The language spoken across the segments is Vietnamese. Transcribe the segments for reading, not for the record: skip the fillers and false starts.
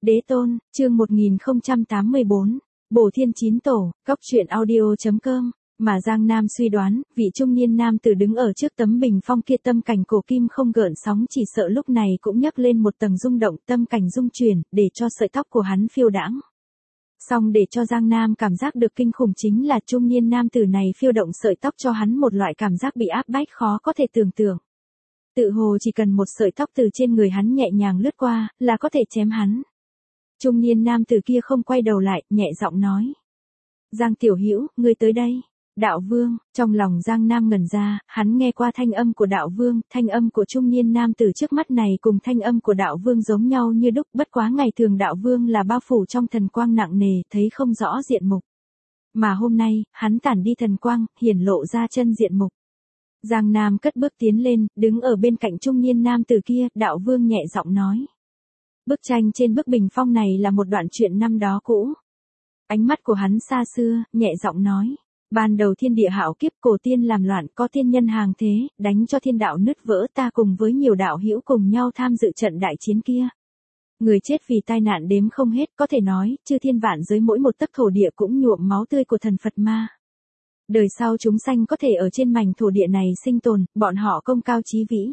Đế tôn, chương 1084, Bổ Thiên Chín Tổ, Cóc truyện audio.com. Mà Giang Nam suy đoán, vị trung niên nam tử đứng ở trước tấm bình phong kia tâm cảnh cổ kim không gợn sóng, chỉ sợ lúc này cũng nhấc lên một tầng rung động, tâm cảnh rung chuyển, để cho sợi tóc của hắn phiêu đãng. Song để cho Giang Nam cảm giác được kinh khủng chính là trung niên nam tử này phiêu động sợi tóc cho hắn một loại cảm giác bị áp bách khó có thể tưởng tượng. Tự hồ chỉ cần một sợi tóc từ trên người hắn nhẹ nhàng lướt qua, là có thể chém hắn. Trung niên nam tử kia không quay đầu lại, nhẹ giọng nói. Giang tiểu hữu, ngươi tới đây. Đạo vương, trong lòng Giang Nam ngẩn ra, hắn nghe qua thanh âm của đạo vương, thanh âm của trung niên nam tử trước mắt này cùng thanh âm của đạo vương giống nhau như đúc, bất quá ngày thường đạo vương là bao phủ trong thần quang nặng nề, thấy không rõ diện mục. Mà hôm nay, hắn tản đi thần quang, hiển lộ ra chân diện mục. Giang Nam cất bước tiến lên, đứng ở bên cạnh trung niên nam tử kia, đạo vương nhẹ giọng nói. Bức tranh trên bức bình phong này là một đoạn truyện năm đó cũ. Ánh mắt của hắn xa xưa, nhẹ giọng nói. Ban đầu thiên địa hạo kiếp, cổ tiên làm loạn, có thiên nhân hàng thế, đánh cho thiên đạo nứt vỡ, ta cùng với nhiều đạo hữu cùng nhau tham dự trận đại chiến kia. Người chết vì tai nạn đếm không hết, có thể nói, chư thiên vạn giới mỗi một tấc thổ địa cũng nhuộm máu tươi của thần Phật ma. Đời sau chúng sanh có thể ở trên mảnh thổ địa này sinh tồn, bọn họ công cao chí vĩ.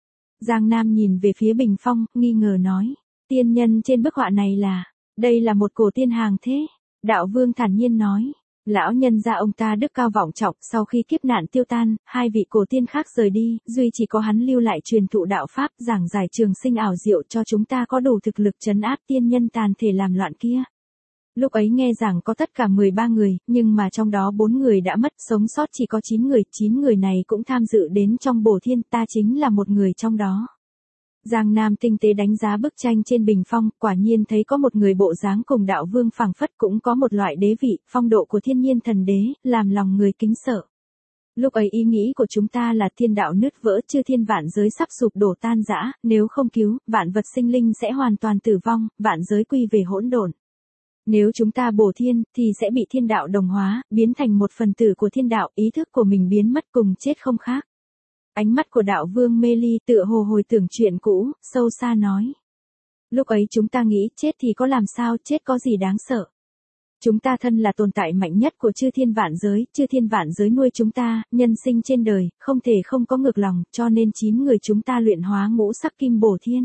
Giang Nam nhìn về phía bình phong, nghi ngờ nói, tiên nhân trên bức họa này đây là một cổ tiên hàng thế. Đạo vương thản nhiên nói. Lão nhân gia ông ta đức cao vọng trọng, sau khi kiếp nạn tiêu tan, hai vị cổ tiên khác rời đi, duy chỉ có hắn lưu lại truyền thụ đạo pháp, giảng giải trường sinh ảo diệu cho chúng ta có đủ thực lực trấn áp tiên nhân tàn thể làm loạn kia. Lúc ấy nghe rằng có tất cả 13 người, nhưng mà trong đó 4 người đã mất, sống sót chỉ có 9 người này cũng tham dự đến trong Bổ Thiên, ta chính là một người trong đó. Giang Nam tinh tế đánh giá bức tranh trên bình phong, quả nhiên thấy có một người bộ dáng cùng đạo vương phảng phất, cũng có một loại đế vị, phong độ của thiên nhiên thần đế, làm lòng người kính sợ. Lúc ấy ý nghĩ của chúng ta là thiên đạo nứt vỡ, chư thiên vạn giới sắp sụp đổ tan rã, nếu không cứu, vạn vật sinh linh sẽ hoàn toàn tử vong, vạn giới quy về hỗn độn. Nếu chúng ta bổ thiên, thì sẽ bị thiên đạo đồng hóa, biến thành một phần tử của thiên đạo, ý thức của mình biến mất cùng chết không khác. Ánh mắt của đạo vương mê ly tựa hồ hồi tưởng chuyện cũ, sâu xa nói. Lúc ấy chúng ta nghĩ chết thì có làm sao, chết có gì đáng sợ. Chúng ta thân là tồn tại mạnh nhất của chư thiên vạn giới nuôi chúng ta, nhân sinh trên đời, không thể không có ngược lòng, cho nên 9 người chúng ta luyện hóa ngũ sắc kim bổ thiên.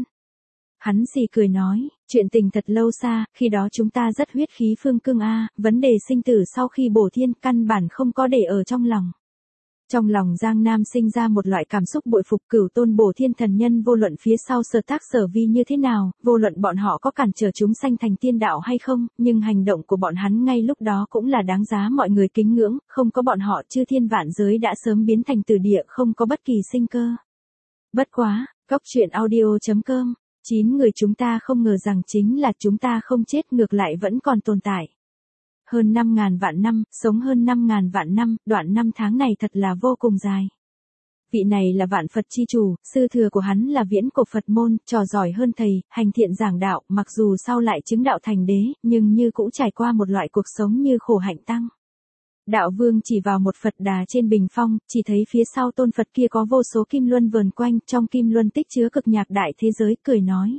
Hắn xì cười nói, chuyện tình thật lâu xa, khi đó chúng ta rất huyết khí phương cương vấn đề sinh tử sau khi bổ thiên căn bản không có để ở trong lòng. Trong lòng Giang Nam sinh ra một loại cảm xúc bội phục cửu tôn Bổ Thiên thần nhân, vô luận phía sau sở tác sở vi như thế nào, vô luận bọn họ có cản trở chúng sanh thành tiên đạo hay không, nhưng hành động của bọn hắn ngay lúc đó cũng là đáng giá mọi người kính ngưỡng, không có bọn họ chư thiên vạn giới đã sớm biến thành tử địa, không có bất kỳ sinh cơ. Bất quá, Cóc truyện audio.com, 9 người chúng ta không ngờ rằng chính là chúng ta không chết, ngược lại vẫn còn tồn tại. Hơn 5.000 vạn năm, sống hơn 5.000 vạn năm, đoạn năm tháng này thật là vô cùng dài. Vị này là vạn Phật chi chủ, sư thừa của hắn là viễn cổ Phật môn, trò giỏi hơn thầy, hành thiện giảng đạo, mặc dù sau lại chứng đạo thành đế, nhưng như cũng trải qua một loại cuộc sống như khổ hạnh tăng. Đạo vương chỉ vào một Phật đà trên bình phong, chỉ thấy phía sau tôn Phật kia có vô số kim luân vờn quanh, trong kim luân tích chứa cực nhạc đại thế giới, cười nói.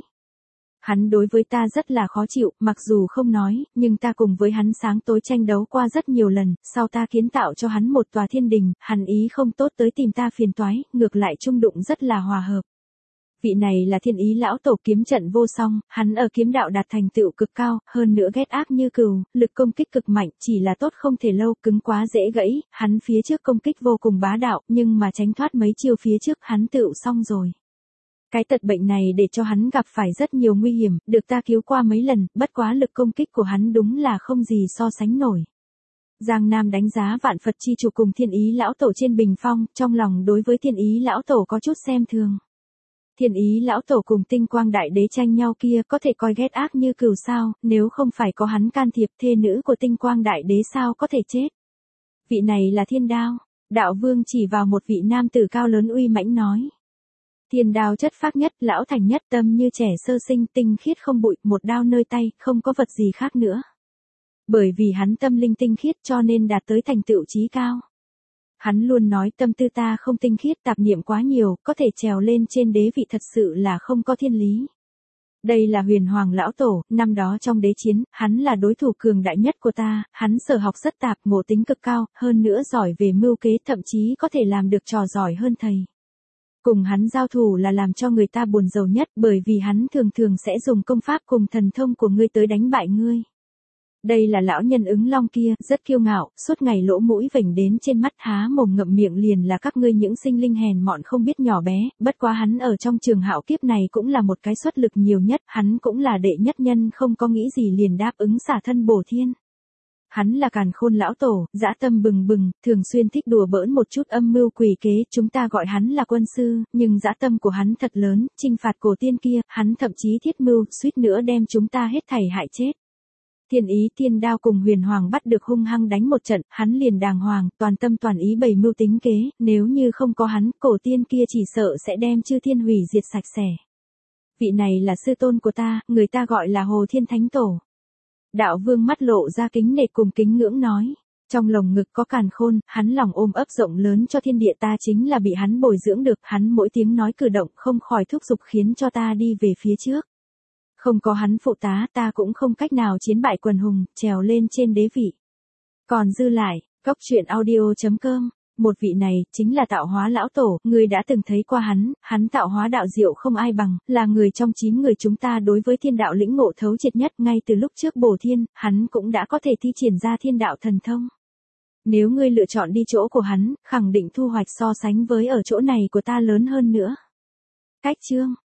Hắn đối với ta rất là khó chịu, mặc dù không nói, nhưng ta cùng với hắn sáng tối tranh đấu qua rất nhiều lần, sau ta kiến tạo cho hắn một tòa thiên đình, hắn ý không tốt tới tìm ta phiền toái, ngược lại chung đụng rất là hòa hợp. Vị này là thiên ý lão tổ, kiếm trận vô song, hắn ở kiếm đạo đạt thành tựu cực cao, hơn nữa ghét ác như cừu, lực công kích cực mạnh, chỉ là tốt không thể lâu, cứng quá dễ gãy, hắn phía trước công kích vô cùng bá đạo, nhưng mà tránh thoát mấy chiêu phía trước hắn tựu xong rồi. Cái tật bệnh này để cho hắn gặp phải rất nhiều nguy hiểm, được ta cứu qua mấy lần, bất quá lực công kích của hắn đúng là không gì so sánh nổi. Giang Nam đánh giá vạn Phật chi chủ cùng thiên ý lão tổ trên bình phong, trong lòng đối với thiên ý lão tổ có chút xem thường. Thiên ý lão tổ cùng tinh quang đại đế tranh nhau kia có thể coi ghét ác như cừu sao, nếu không phải có hắn can thiệp, thê nữ của tinh quang đại đế sao có thể chết. Vị này là Thiên Đao, đạo vương chỉ vào một vị nam tử cao lớn uy mãnh nói. Thiên đao chất phác nhất, lão thành nhất, tâm như trẻ sơ sinh, tinh khiết không bụi, một đao nơi tay, không có vật gì khác nữa. Bởi vì hắn tâm linh tinh khiết cho nên đạt tới thành tựu chí cao. Hắn luôn nói tâm tư ta không tinh khiết, tạp niệm quá nhiều, có thể trèo lên trên đế vị thật sự là không có thiên lý. Đây là Huyền Hoàng lão tổ, năm đó trong đế chiến, hắn là đối thủ cường đại nhất của ta, hắn sở học rất tạp, ngộ tính cực cao, hơn nữa giỏi về mưu kế, thậm chí có thể làm được trò giỏi hơn thầy. Cùng hắn giao thủ là làm cho người ta buồn rầu nhất, bởi vì hắn thường thường sẽ dùng công pháp cùng thần thông của ngươi tới đánh bại ngươi. Đây là lão nhân ứng long kia, rất kiêu ngạo, suốt ngày lỗ mũi vểnh đến trên mắt, há mồm ngậm miệng liền là các ngươi những sinh linh hèn mọn không biết nhỏ bé, bất quá hắn ở trong trường hạo kiếp này cũng là một cái xuất lực nhiều nhất, hắn cũng là đệ nhất nhân, không có nghĩ gì liền đáp ứng xả thân bổ thiên. Hắn là Càn Khôn lão tổ, dã tâm bừng bừng, thường xuyên thích đùa bỡn một chút âm mưu quỷ kế, chúng ta gọi hắn là quân sư, nhưng dã tâm của hắn thật lớn, chinh phạt cổ tiên kia, hắn thậm chí thiết mưu, suýt nữa đem chúng ta hết thảy hại chết. Thiên Ý Thiên Đao cùng Huyền Hoàng bắt được hung hăng đánh một trận, hắn liền đàng hoàng, toàn tâm toàn ý bày mưu tính kế, nếu như không có hắn, cổ tiên kia chỉ sợ sẽ đem chư thiên hủy diệt sạch sẽ. Vị này là sư tôn của ta, người ta gọi là Hồ Thiên Thánh Tổ. Đạo Vương mắt lộ ra kính nể cùng kính ngưỡng nói. Trong lồng ngực có Càn Khôn, hắn lòng ôm ấp rộng lớn cho thiên địa, ta chính là bị hắn bồi dưỡng được, hắn mỗi tiếng nói cử động không khỏi thúc giục khiến cho ta đi về phía trước. Không có hắn phụ tá, ta cũng không cách nào chiến bại quần hùng, trèo lên trên đế vị. Còn dư lại, Cóc Truyện Audio.com, một vị này, chính là tạo hóa lão tổ, ngươi đã từng thấy qua hắn tạo hóa đạo diệu không ai bằng, là người trong 9 người chúng ta đối với thiên đạo lĩnh ngộ thấu triệt nhất, ngay từ lúc trước bổ thiên, hắn cũng đã có thể thi triển ra thiên đạo thần thông. Nếu ngươi lựa chọn đi chỗ của hắn, khẳng định thu hoạch so sánh với ở chỗ này của ta lớn hơn nữa. Cách chương